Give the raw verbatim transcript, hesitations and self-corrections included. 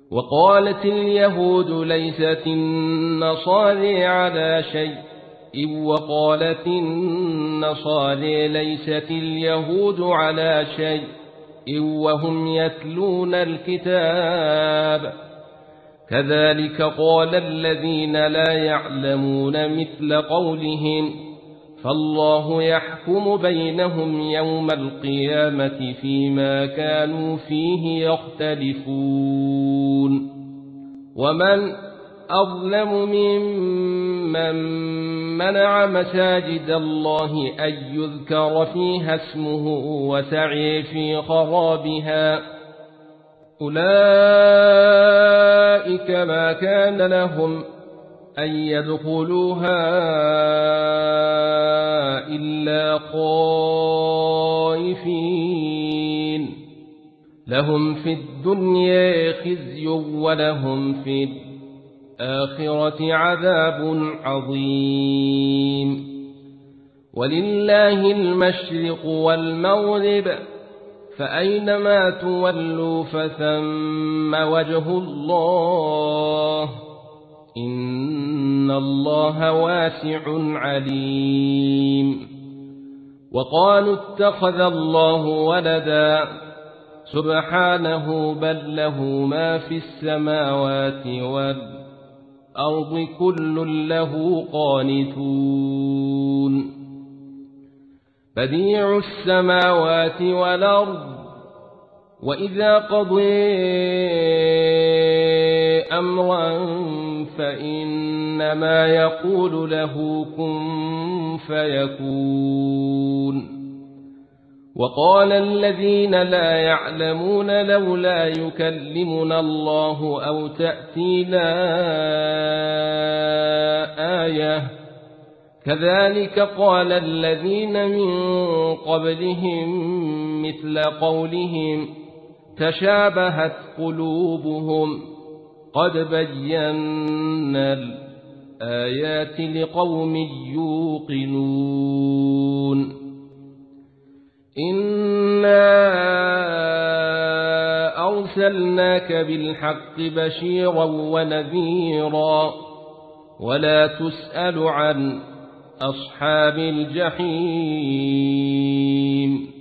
وقالت اليهود ليست النصارى على شيء وقالت النصارى ليست اليهود على شيء وهم يتلون الكتاب كذلك قال الذين لا يعلمون مثل قولهم فالله يحكم بينهم يوم القيامة فيما كانوا فيه يختلفون ومن أظلم ممن منع مساجد الله أن يذكر فيها اسمه وسعي في خرابها أولئك ما كان لهم أن يدخلوها إلا خائفين لهم في الدنيا خزي ولهم في الآخرة عذاب عظيم ولله المشرق والمغرب فأينما تولوا فثم وجه الله إن الله واسع عليم وقالوا اتخذ الله ولدا سبحانه بل له ما في السماوات والأرض كل له قانتون بديع السماوات والأرض وإذا قضي أمرا فإنما يقول له كن فيكون وقال الذين لا يعلمون لولا يكلمنا الله أو تأتينا آية كذلك قال الذين من قبلهم مثل قولهم تشابهت قلوبهم قد بينا الآيات لقوم يوقنون إنا أرسلناك بالحق بشيرا ونذيرا ولا تسأل عن أصحاب الجحيم